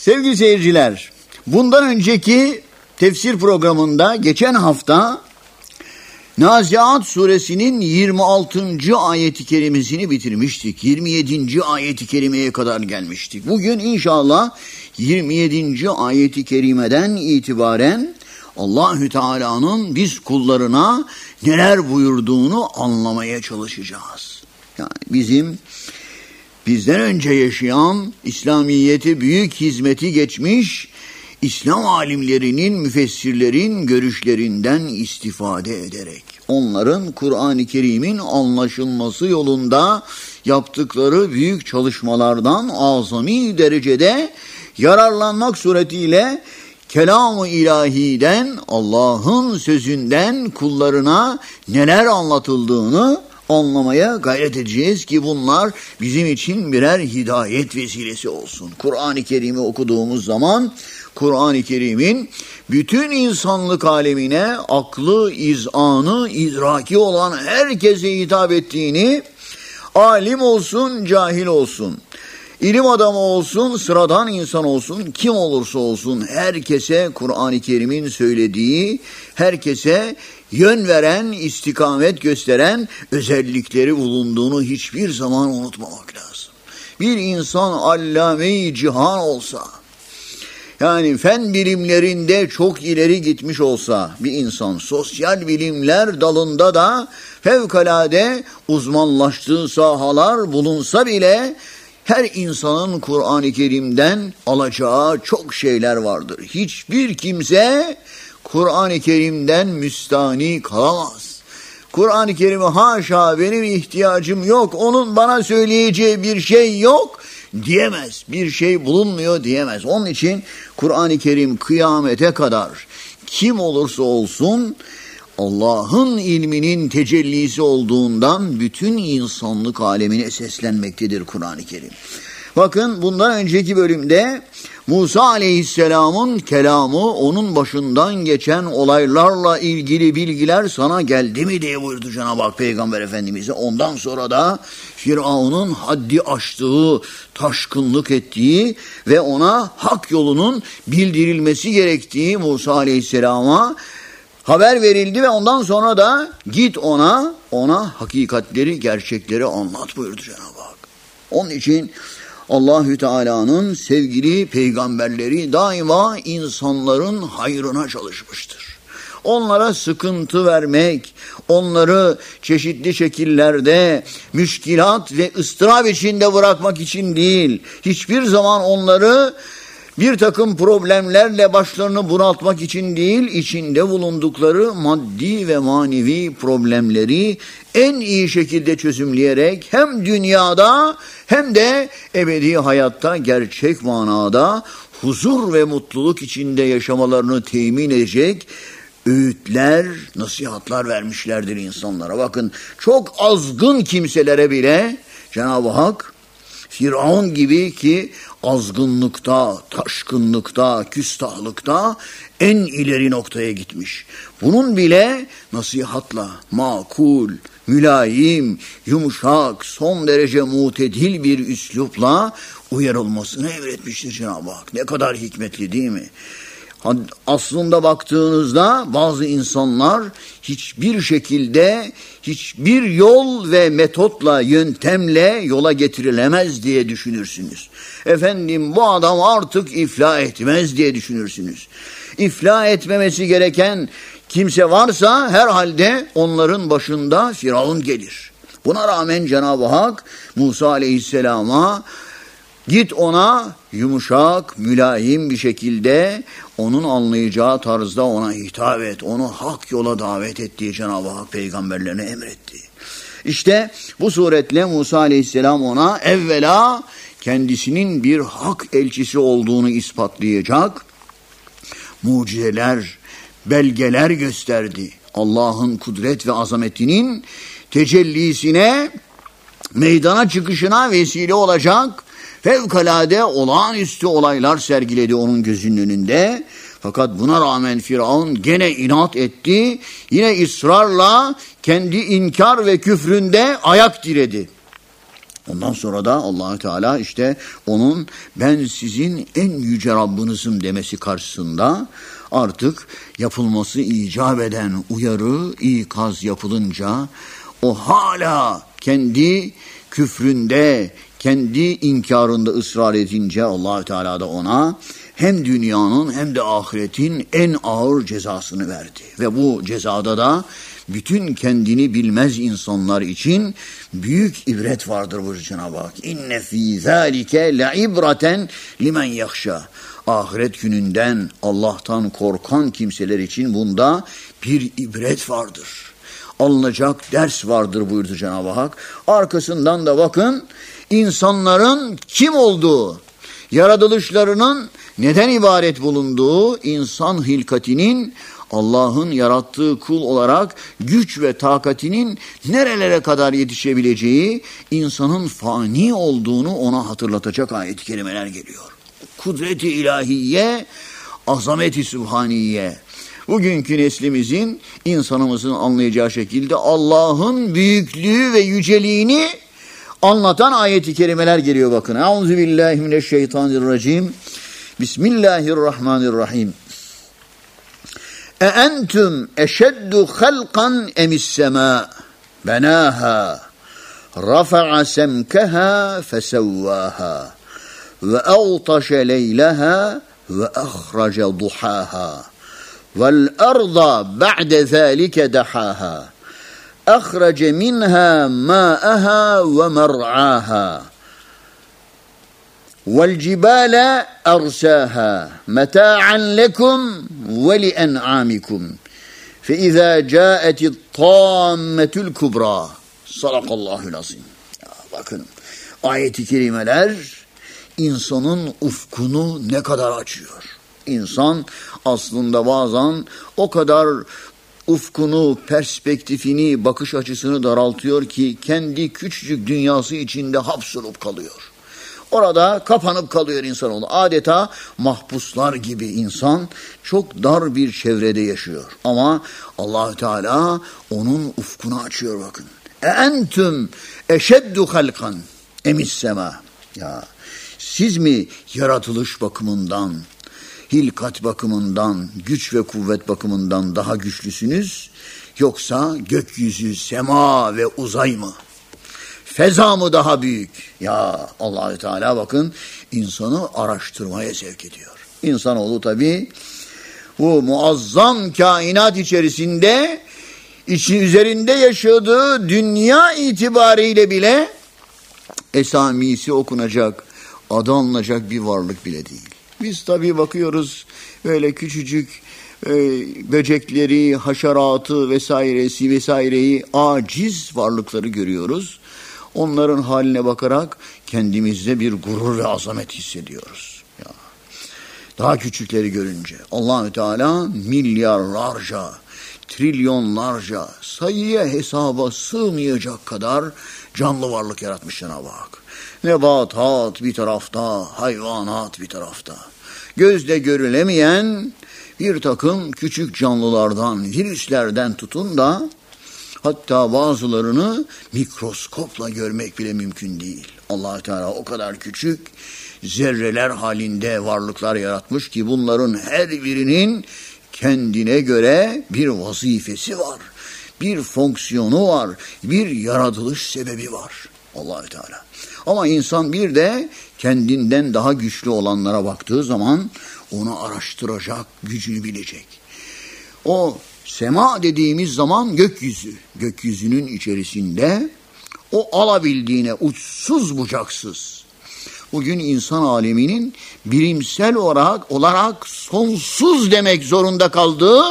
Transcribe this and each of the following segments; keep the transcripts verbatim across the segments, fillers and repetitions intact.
Sevgili seyirciler, bundan önceki tefsir programında geçen hafta Naziat suresinin yirmi altıncı ayeti kerimesini bitirmiştik. yirmi yedinci ayeti kerimeye kadar gelmiştik. Bugün inşallah yirmi yedinci ayeti kerimeden itibaren Allahü Teala'nın biz kullarına neler buyurduğunu anlamaya çalışacağız. Yani bizim bizden önce yaşayan, İslamiyet'e büyük hizmeti geçmiş İslam alimlerinin, müfessirlerin görüşlerinden istifade ederek onların Kur'an-ı Kerim'in anlaşılması yolunda yaptıkları büyük çalışmalardan azami derecede yararlanmak suretiyle kelam-ı ilahiden, Allah'ın sözünden kullarına neler anlatıldığını anlamaya gayret edeceğiz ki bunlar bizim için birer hidayet vesilesi olsun. Kur'an-ı Kerim'i okuduğumuz zaman Kur'an-ı Kerim'in bütün insanlık alemine aklı, izanı, idraki olan herkese hitap ettiğini, alim olsun, cahil olsun, İlim adamı olsun, sıradan insan olsun, kim olursa olsun herkese Kur'an-ı Kerim'in söylediği, herkese yön veren, istikamet gösteren özellikleri bulunduğunu hiçbir zaman unutmamak lazım. Bir insan allame-i cihan olsa, yani fen bilimlerinde çok ileri gitmiş olsa bir insan, sosyal bilimler dalında da fevkalade uzmanlaştığı sahalar bulunsa bile her insanın Kur'an-ı Kerim'den alacağı çok şeyler vardır. Hiçbir kimse Kur'an-ı Kerim'den müstani kalamaz. Kur'an-ı Kerim'e haşa benim ihtiyacım yok, onun bana söyleyeceği bir şey yok diyemez. Bir şey bulunmuyor diyemez. Onun için Kur'an-ı Kerim kıyamete kadar kim olursa olsun Allah'ın ilminin tecellisi olduğundan bütün insanlık alemine seslenmektedir Kur'an-ı Kerim. Bakın bundan önceki bölümde Musa Aleyhisselam'ın kelamı, onun başından geçen olaylarla ilgili bilgiler sana geldi mi diye buyurdu Cenab-ı Hak Peygamber Efendimiz'e. Ondan sonra da Firavun'un haddi aştığı, taşkınlık ettiği ve ona hak yolunun bildirilmesi gerektiği Musa Aleyhisselam'a haber verildi ve ondan sonra da git ona, ona hakikatleri, gerçekleri anlat buyurdu Cenab-ı Hak. Onun için Allahü Teala'nın sevgili peygamberleri daima insanların hayrına çalışmıştır. Onlara sıkıntı vermek, onları çeşitli şekillerde müşkilat ve ıstırap içinde bırakmak için değil, hiçbir zaman onları bir takım problemlerle başlarını bunaltmak için değil, içinde bulundukları maddi ve manevi problemleri en iyi şekilde çözümleyerek hem dünyada hem de ebedi hayatta gerçek manada huzur ve mutluluk içinde yaşamalarını temin edecek öğütler, nasihatler vermişlerdir insanlara. Bakın çok azgın kimselere bile Cenab-ı Hak Firavun gibi ki azgınlıkta, taşkınlıkta, küstahlıkta en ileri noktaya gitmiş. Bunun bile nasihatla, makul, mülayim, yumuşak, son derece mutedil bir üslupla uyarılmasını emretmiştir Cenab-ı Hak. Ne kadar hikmetli değil mi? Aslında baktığınızda bazı insanlar hiçbir şekilde hiçbir yol ve metotla, yöntemle yola getirilemez diye düşünürsünüz. Efendim bu adam artık iflah etmez diye düşünürsünüz. İflah etmemesi gereken kimse varsa herhalde onların başında Firavun gelir. Buna rağmen Cenab-ı Hak Musa Aleyhisselam'a git ona yumuşak, mülayim bir şekilde onun anlayacağı tarzda ona hitap et, onu hak yola davet et diye Cenab-ı Hak peygamberlerine emretti. İşte bu suretle Musa Aleyhisselam ona evvela kendisinin bir hak elçisi olduğunu ispatlayacak mucizeler, belgeler gösterdi. Allah'ın kudret ve azametinin tecellisine, meydana çıkışına vesile olacak fevkalade olağanüstü olaylar sergiledi onun gözünün önünde. Fakat buna rağmen Firavun gene inat etti. Yine ısrarla kendi inkar ve küfründe ayak diredi. Ondan sonra da Allah Teala işte onun ben sizin en yüce Rabbinizim demesi karşısında artık yapılması icap eden uyarı, ikaz yapılınca o hala kendi küfründe, kendi inkarında ısrar edince Allah Teala da ona hem dünyanın hem de ahiretin en ağır cezasını verdi. Ve bu cezada da bütün kendini bilmez insanlar için büyük ibret vardır bu Cenab-ı Hak. İnne fî zâlike le'ibraten limen yahşâ. Ahiret gününden Allah'tan korkan kimseler için bunda bir ibret vardır. Alınacak ders vardır buyurdu Cenab-ı Hak. Arkasından da bakın insanların kim olduğu, yaratılışlarının neden ibaret bulunduğu, insan hilkatinin Allah'ın yarattığı kul olarak güç ve takatinin nerelere kadar yetişebileceği, insanın fani olduğunu ona hatırlatacak ayet-i kerimeler geliyor. Kudret-i ilahiye, azamet-i sübhaniye. Bugünkü neslimizin, insanımızın anlayacağı şekilde Allah'ın büyüklüğü ve yüceliğini anlatan ayet-i kerimeler geliyor bakın. Euzubillahimineşşeytanirracim. Bismillahirrahmanirrahim. E entum eşeddu halqan emis sema benaha rafa'a semkaha fesevvaha ve ağtaşe leylaha ve ahraca duhaha vel arda ba'de zâlike dahaha ahrace minha mâ'aha ve mer'âha وَالْجِبَالَ أَرْسَاهَا مَتَاعًا لَكُمْ وَلِأَنْعَامِكُمْ فَإِذَا جَاءَتِ الطَّامَّةُ الْكُبْرَى Sadakallahu'l azim. Bakın ayet-i kerimeler insanın ufkunu ne kadar açıyor. İnsan aslında bazen o kadar ufkunu, perspektifini, bakış açısını daraltıyor ki kendi küçücük dünyası içinde hapsolup kalıyor. Orada kapanıp kalıyor insanoğlu. Adeta mahpuslar gibi insan çok dar bir çevrede yaşıyor. Ama Allah Teala onun ufkunu açıyor bakın. E entüm eşeddu halkan emis sema. Ya siz mi yaratılış bakımından, hilkat bakımından, güç ve kuvvet bakımından daha güçlüsünüz? Yoksa gökyüzü, sema ve uzay mı? Feza mı daha büyük? Ya Allah-u Teala bakın insanı araştırmaya sevk ediyor. İnsanoğlu tabii bu muazzam kainat içerisinde içi üzerinde yaşadığı dünya itibariyle bile esamisi okunacak, adı alınacak bir varlık bile değil. Biz tabii bakıyoruz böyle küçücük e, böcekleri, haşeratı vesairesi vesaireyi aciz varlıkları görüyoruz. Onların haline bakarak kendimizde bir gurur ve azamet hissediyoruz. Ya. Daha küçükleri görünce Allah-u Teala milyarlarca, trilyonlarca sayıya hesaba sığmayacak kadar canlı varlık yaratmış Cenab-ı Hak. Nebatat bir tarafta, hayvanat bir tarafta. Gözle görülemeyen bir takım küçük canlılardan, virüslerden tutun da hatta bazılarını mikroskopla görmek bile mümkün değil. Allah Teala o kadar küçük zerreler halinde varlıklar yaratmış ki bunların her birinin kendine göre bir vazifesi var. Bir fonksiyonu var. Bir yaratılış sebebi var. Allah Teala. Ama insan bir de kendinden daha güçlü olanlara baktığı zaman onu araştıracak, gücünü bilecek. O sema dediğimiz zaman gökyüzü. Gökyüzünün içerisinde o alabildiğine uçsuz bucaksız. Bugün insan aleminin bilimsel olarak, olarak sonsuz demek zorunda kaldığı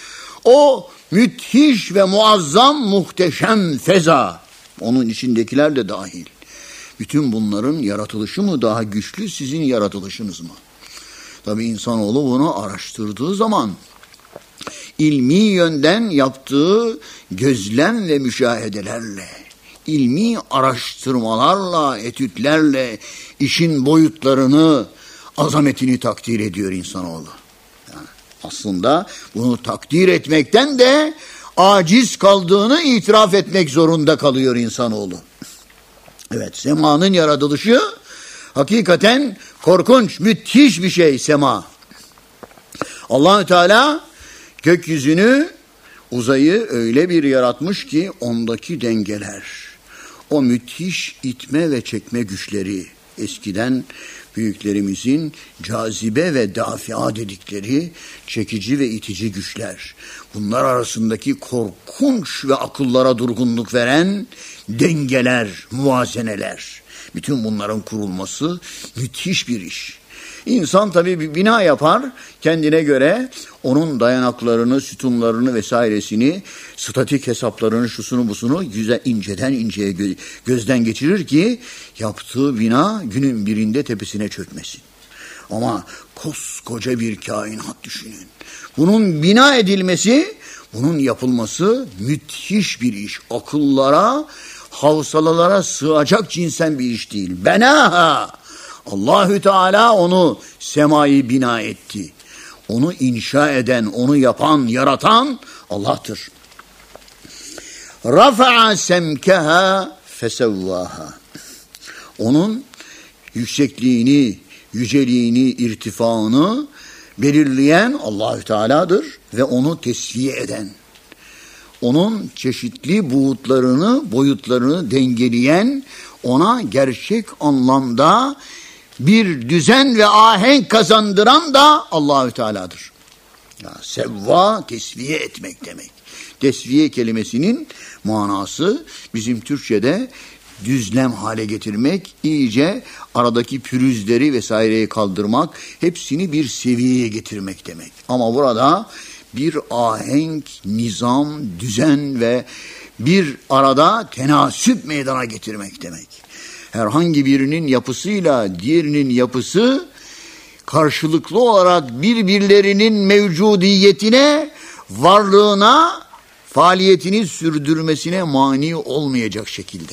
o müthiş ve muazzam muhteşem feza. Onun içindekiler de dahil. Bütün bunların yaratılışı mı daha güçlü, sizin yaratılışınız mı? Tabii insanoğlu bunu araştırdığı zaman ilmi yönden yaptığı gözlem ve müşahedelerle, ilmi araştırmalarla, etütlerle işin boyutlarını, azametini takdir ediyor insanoğlu. Yani aslında bunu takdir etmekten de aciz kaldığını itiraf etmek zorunda kalıyor insanoğlu. Evet, semanın yaratılışı hakikaten korkunç, müthiş bir şey sema. Allah-u Teala gökyüzünü, uzayı öyle bir yaratmış ki ondaki dengeler, o müthiş itme ve çekme güçleri, eskiden büyüklerimizin cazibe ve dafia dedikleri çekici ve itici güçler, bunlar arasındaki korkunç ve akıllara durgunluk veren dengeler, muvazeneler, bütün bunların kurulması müthiş bir iş. İnsan tabii bir bina yapar, kendine göre onun dayanaklarını, sütunlarını vesairesini, statik hesaplarını, şusunu busunu güzel inceden inceye gözden geçirir ki yaptığı bina günün birinde tepesine çökmesin. Ama koskoca bir kainat düşünün. Bunun bina edilmesi, bunun yapılması müthiş bir iş. Akıllara, havsalalara sığacak cinsen bir iş değil. Benaha. Allahü Teala onu, semayı bina etti. Onu inşa eden, onu yapan, yaratan Allah'tır. Rafa'a semkeha fesevvaha. Onun yüksekliğini, yüceliğini, irtifaını belirleyen Allahü Teala'dır ve onu tesviye eden. Onun çeşitli buğutlarını, boyutlarını dengeleyen, ona gerçek anlamda bir düzen ve ahenk kazandıran da Allahü Teala'dır. Ya, sevva, tesviye etmek demek. Tesviye kelimesinin manası bizim Türkçe'de düzlem hale getirmek, iyice aradaki pürüzleri vesaireyi kaldırmak, hepsini bir seviyeye getirmek demek. Ama burada bir ahenk, nizam, düzen ve bir arada tenasüp meydana getirmek demek. Herhangi birinin yapısıyla diğerinin yapısı karşılıklı olarak birbirlerinin mevcudiyetine, varlığına, faaliyetini sürdürmesine mani olmayacak şekilde.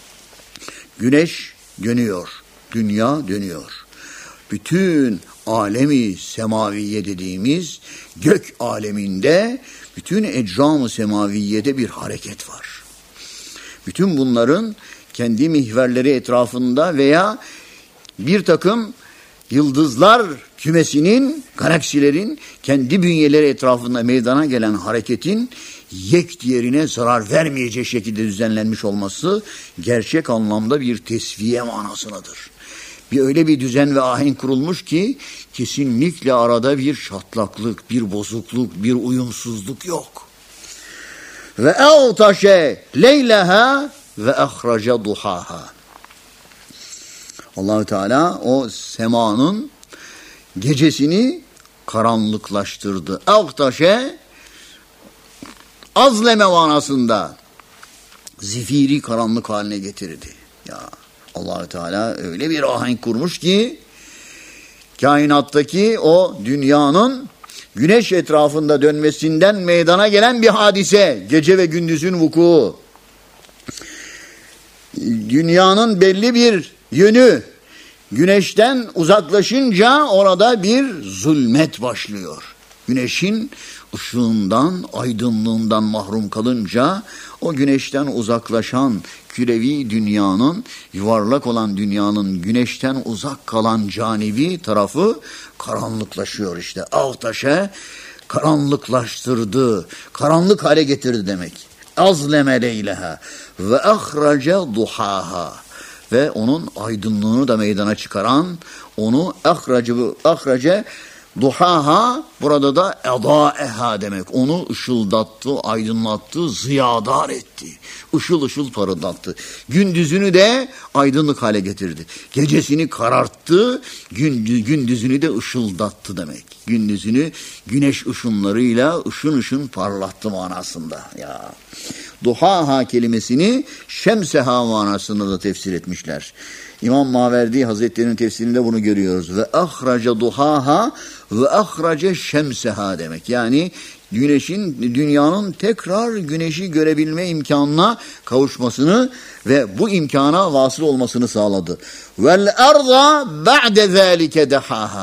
Güneş dönüyor, dünya dönüyor. Bütün alemi semaviye dediğimiz gök aleminde, bütün ecram-ı semaviyede bir hareket var. Bütün bunların kendi mihverleri etrafında veya bir takım yıldızlar kümesinin, galaksilerin kendi bünyeleri etrafında meydana gelen hareketin yek diğerine zarar vermeyeceği şekilde düzenlenmiş olması gerçek anlamda bir tesviye manasındadır. Bir öyle bir düzen ve ahenk kurulmuş ki kesinlikle arada bir çatlaklık, bir bozukluk, bir uyumsuzluk yok. Ve evtaşe leyleha ve ahraca duhaha. Allahü Teala o semanın gecesini karanlıklaştırdı. Evtaşe azleme manasında zifiri karanlık haline getirdi. Ya Allahü Teala öyle bir ahenk kurmuş ki kainattaki o dünyanın güneş etrafında dönmesinden meydana gelen bir hadise, gece ve gündüzün vuku. Dünyanın belli bir yönü güneşten uzaklaşınca orada bir zulmet başlıyor. Güneşin ışığından, aydınlığından mahrum kalınca o güneşten uzaklaşan kürevi dünyanın, yuvarlak olan dünyanın güneşten uzak kalan canibi tarafı karanlıklaşıyor işte. Avtaşe karanlıklaştırdı, karanlık hale getirdi demek. Azleme leyleha ve ahrace duhaha. Ve onun aydınlığını da meydana çıkaran, onu ahrace, ahrace duhaha, burada da edaeha demek. Onu ışıldattı, aydınlattı, ziyadar etti. Işıl ışıl parıldattı. Gündüzünü de aydınlık hale getirdi. Gecesini kararttı, gündüz, gündüzünü de ışıldattı demek. Gündüzünü güneş ışınlarıyla ışın ışın parlattı manasında. Ya. Duhaha kelimesini şemseha manasında da tefsir etmişler. İmam Maverdi Hazretleri'nin tefsirinde bunu görüyoruz. Ve ahraca duhaha ve ahraca şemseha demek. Yani güneşin, dünyanın tekrar güneşi görebilme imkanına kavuşmasını ve bu imkana vasıl olmasını sağladı. Vel arda ba'de zâlike dehaha.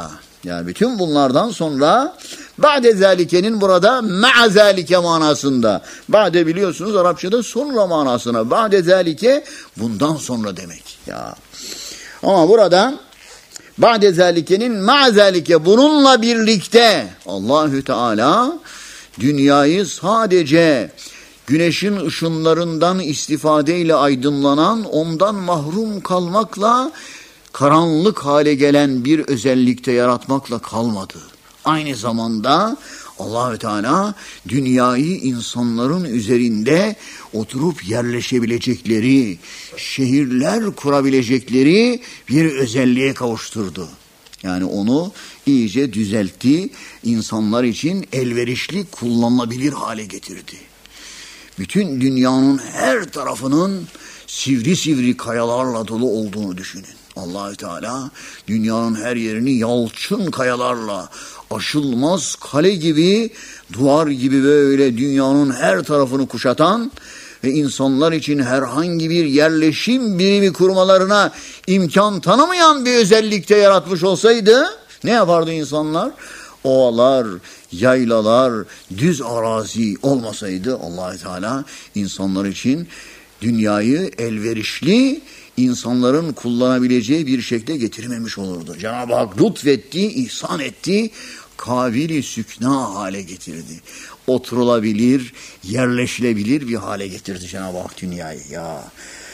Yani bütün bunlardan sonra ba'de zalikenin burada ma'a zalike manasında. Ba'de biliyorsunuz Arapçada sonra manasına. Ba'de zalike bundan sonra demek. Ya. Ama burada ba'de zalikenin ma'a zalike bununla birlikte Allahü Teala dünyayı sadece güneşin ışınlarından istifadeyle aydınlanan, ondan mahrum kalmakla karanlık hale gelen bir özellikte yaratmakla kalmadı. Aynı zamanda Allahü Teala dünyayı insanların üzerinde oturup yerleşebilecekleri, şehirler kurabilecekleri bir özelliğe kavuşturdu. Yani onu iyice düzeltti, insanlar için elverişli kullanılabilir hale getirdi. Bütün dünyanın her tarafının sivri sivri kayalarla dolu olduğunu düşünün. Allah-u Teala dünyanın her yerini yalçın kayalarla, aşılmaz kale gibi, duvar gibi böyle dünyanın her tarafını kuşatan ve insanlar için herhangi bir yerleşim birimi kurmalarına imkan tanımayan bir özellikte yaratmış olsaydı ne yapardı insanlar? Ovalar, yaylalar, düz arazi olmasaydı Allah-u Teala insanlar için dünyayı elverişli, insanların kullanabileceği bir şekilde getirmemiş olurdu. Cenab-ı Hak lütfetti, ihsan etti, kabili sükna hale getirdi. Oturulabilir, yerleşilebilir bir hale getirdi Cenab-ı Hak dünyayı. Ya.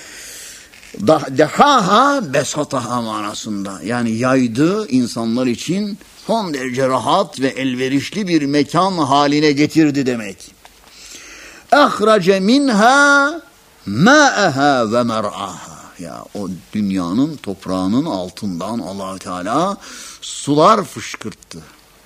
Dehaha besataha manasında. Yani yaydı insanlar için son derece rahat ve elverişli bir mekan haline getirdi demek. Ehrace minha ma'aha ve mer'aha. Ya o dünyanın toprağının altından Allah-u Teala sular fışkırttı.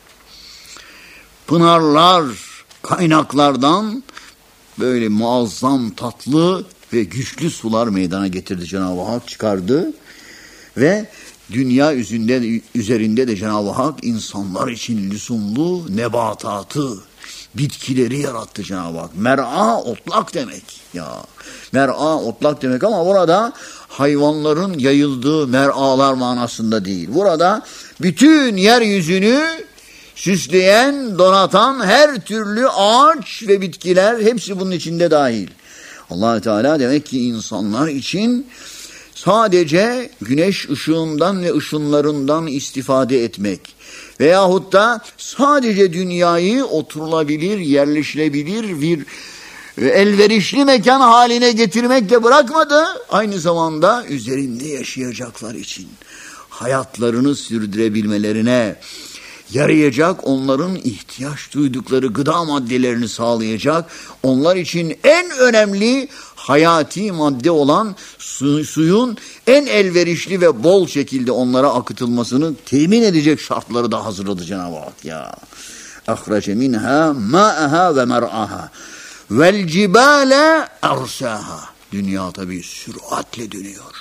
Pınarlar, kaynaklardan böyle muazzam, tatlı ve güçlü sular meydana getirdi Cenab-ı Hak, çıkardı. Ve dünya üzerinde, üzerinde de Cenab-ı Hak insanlar için lüzumlu nebatatı, bitkileri yarattı Cenab-ı Hak. Mer'a otlak demek. Ya mer'a otlak demek ama burada hayvanların yayıldığı mer'alar manasında değil. Burada bütün yeryüzünü süsleyen, donatan her türlü ağaç ve bitkiler hepsi bunun içinde dahil. Allah-u Teala demek ki insanlar için sadece güneş ışığından ve ışınlarından istifade etmek veyahut da sadece dünyayı oturulabilir, yerleşilebilir bir elverişli mekan haline getirmekle bırakmadı. Aynı zamanda üzerinde yaşayacaklar için hayatlarını sürdürebilmelerine yarayacak, onların ihtiyaç duydukları gıda maddelerini sağlayacak, onlar için en önemli hayati madde olan su, suyun en elverişli ve bol şekilde onlara akıtılmasını temin edecek şartları da hazırladı Cenab-ı Hak. Ya. Akhrace minha ma'aha ve mer'aha vel cibale ersaha. Dünya tabii süratle dönüyor.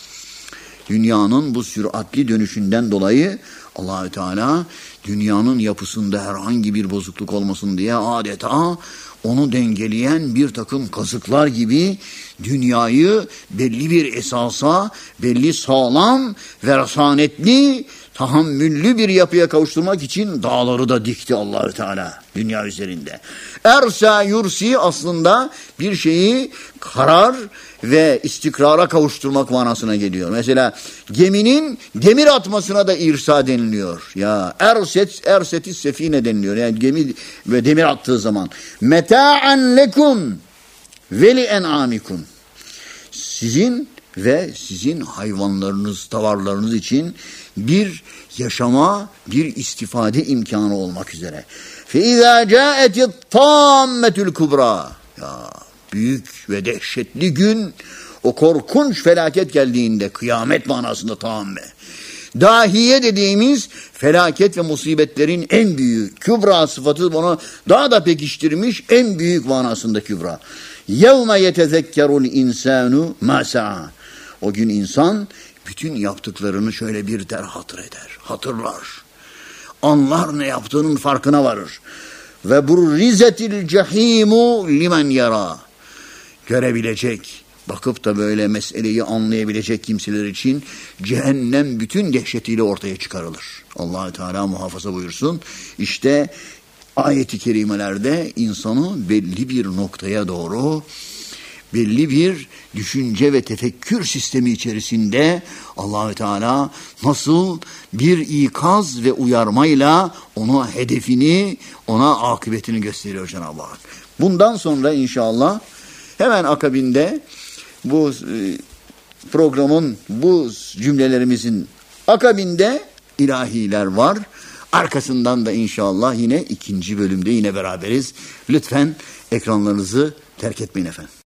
Dünyanın bu süratli dönüşünden dolayı Allah-u Teala dünyanın yapısında herhangi bir bozukluk olmasın diye adeta onu dengeleyen bir takım kazıklar gibi dünyayı belli bir esasa, belli sağlam ve rasanetli, tahammüllü bir yapıya kavuşturmak için dağları da dikti Allah-u Teala dünya üzerinde. Ersa yursi aslında bir şeyi karar ve istikrara kavuşturmak manasına geliyor. Mesela geminin demir atmasına da irsa deniliyor. Ya erset ersetis sefine deniliyor. Yani gemi ve demir attığı zaman meta'an lekum ve li en'amikum. Sizin ve sizin hayvanlarınız, tavarlarınız için bir yaşama, bir istifade imkanı olmak üzere. Fe izâ câetit tâmmetül kubra. Ya büyük ve dehşetli gün, o korkunç felaket geldiğinde, kıyamet manasında tamme. Dahiye dediğimiz felaket ve musibetlerin en büyüğü. Kübra sıfatı bunu daha da pekiştirmiş, en büyük manasında kübra. Yevme yetezekkerul insanu ma sa'a. O gün insan bütün yaptıklarını şöyle bir der hatır eder, hatırlar. Anlar ne yaptığının farkına varır. Ve burrizetil cehimu limen yara. Görebilecek, bakıp da böyle meseleyi anlayabilecek kimseler için cehennem bütün dehşetiyle ortaya çıkarılır. Allah-u Teala muhafaza buyursun. İşte ayet-i kerimelerde insanı belli bir noktaya doğru, belli bir düşünce ve tefekkür sistemi içerisinde Allah-u Teala nasıl bir ikaz ve uyarmayla ona hedefini, ona akıbetini gösteriyor Cenab-ı Hak. Bundan sonra inşallah hemen akabinde bu programın, bu cümlelerimizin akabinde ilahiler var. Arkasından da inşallah yine ikinci bölümde yine beraberiz. Lütfen ekranlarınızı terk etmeyin efendim.